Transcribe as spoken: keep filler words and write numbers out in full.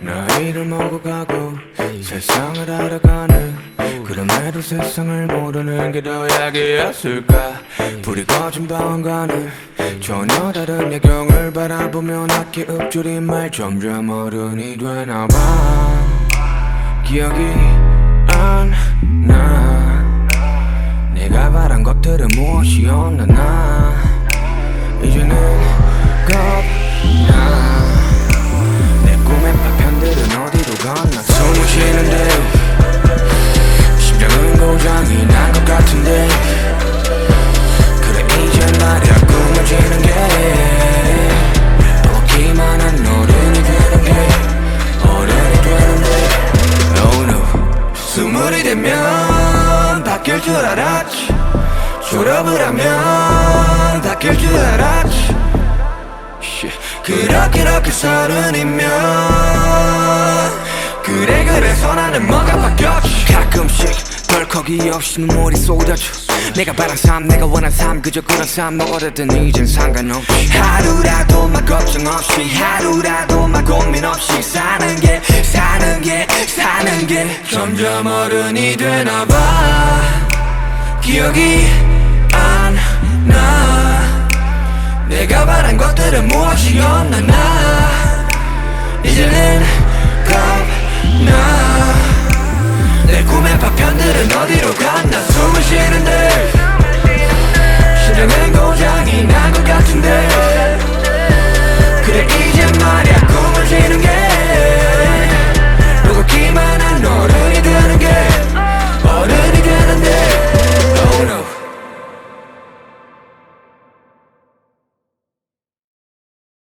나이를 먹어가고 세상을 알아가는, 그럼에도 세상을 모르는 게 더 약이었을까. 불이 꺼진 방안가는 전혀 다른 야경을 바라보며 낮게 읊조린 말, 점점 어른이 되나봐. 기억이 안 나. 내가 바란 것들은 무엇이었나. 나 이제는 겁나. 내 꿈의 파편들은 어디로 갔나. 숨을 쉬는데 심장은 고장이 난 것 같은데, 그래 이젠 말이야 꾸며지는 게 오기만 한 어른이 되는 게 어른이 되는데. Oh no. 스물이 되면 바뀔 줄 알았지. 졸업을 하면 바뀔 줄 알았지. 그렇게 그렇게 서른이면 그래 그래서 나는 뭐가 바뀌었지. 가끔씩 덜컥이 없이 눈물이 쏟아져. 내가 바란 삶, 내가 원한 삶, 그저 그런 삶. 너 어쨌든 이젠 상관없이 하루라도 막 걱정 없이, 하루라도 막 고민 없이 사는 게 사는 게 사는 게 점점 어른이 되나봐. 기억이 안 나. 내가 바란 것들은 무엇이었나. 나